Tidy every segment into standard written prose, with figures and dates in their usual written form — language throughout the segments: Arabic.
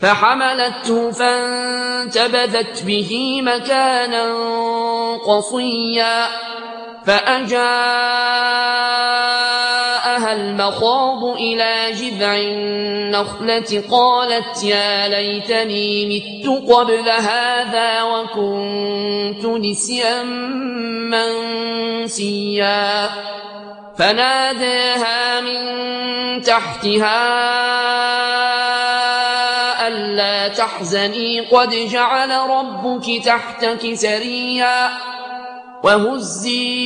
فحملته فانتبذت به مكانا قصيا فأجاءها المخاض إلى جذع النخلة قالت يا ليتني مت قبل هذا وكنت نسيا منسيا فناداها من تحتها ألا تحزني قد جعل ربك تحتك سريا وهزي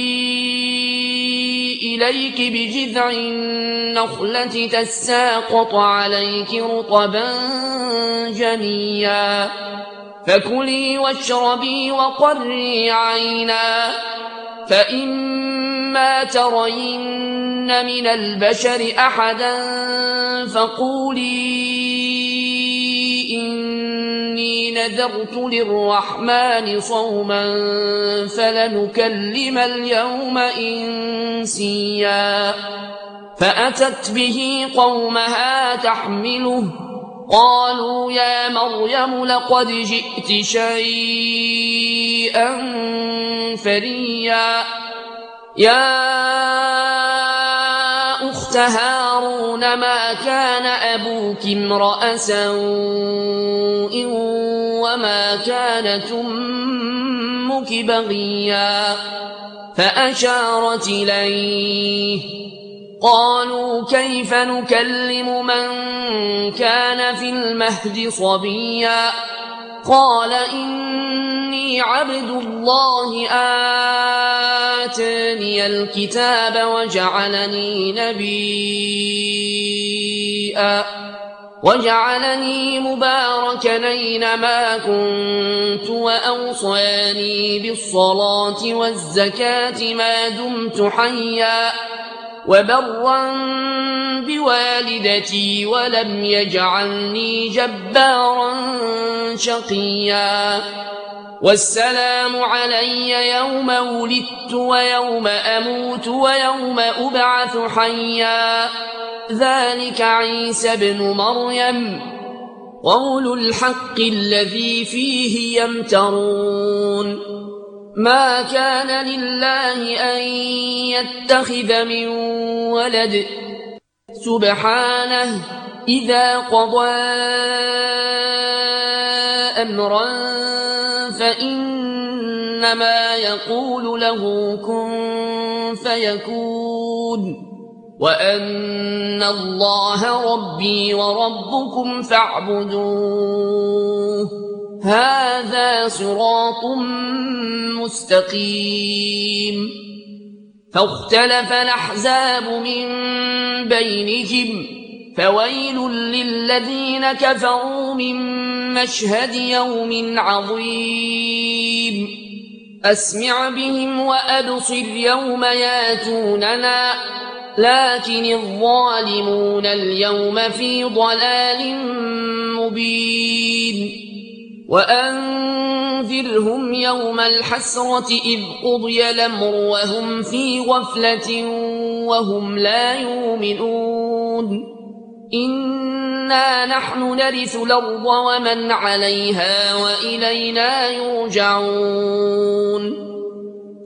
إليك بجذع النخلة تساقط عليك رطبا جنيا فكلي واشربي وقري عينا فإما ترين من البشر أحدا فقولي إني نذرت للرحمن صوما فلنكلم اليوم إنسيا فأتت به قومها تحمله قالوا يا مريم لقد جئت شيئا فريا يا أخت هارون ما كان أبوك امرأ سوء وما كانت أمك بغيا فأشارت إليه قالوا كيف نكلم من كان في المهد صبيا قال إني عبد الله آتاني الكتاب وجعلني مباركا أينما كنت وأوصاني بالصلاة والزكاة ما دمت حيا وبرا بوالدتي ولم يجعلني جبارا شقيا والسلام علي يوم ولدت ويوم أموت ويوم أبعث حيا ذلك عيسى بن مريم قول الحق الذي فيه يمترون ما كان لله أن يتخذ من ولد سبحانه إذا قضى أمرا فإنما يقول له كن فيكون وأن الله ربي وربكم فاعبدوه هذا صراط مستقيم فاختلف الأحزاب من بينهم فويل للذين كفروا من مشهد يوم عظيم أسمع بهم وأبصر يوم ياتوننا لكن الظالمون اليوم في ضلال مبين وأنذرهم يوم الحسرة إذ قضي الأمر وهم في غفلة وهم لا يؤمنون إنا نحن نرث الأرض ومن عليها وإلينا يرجعون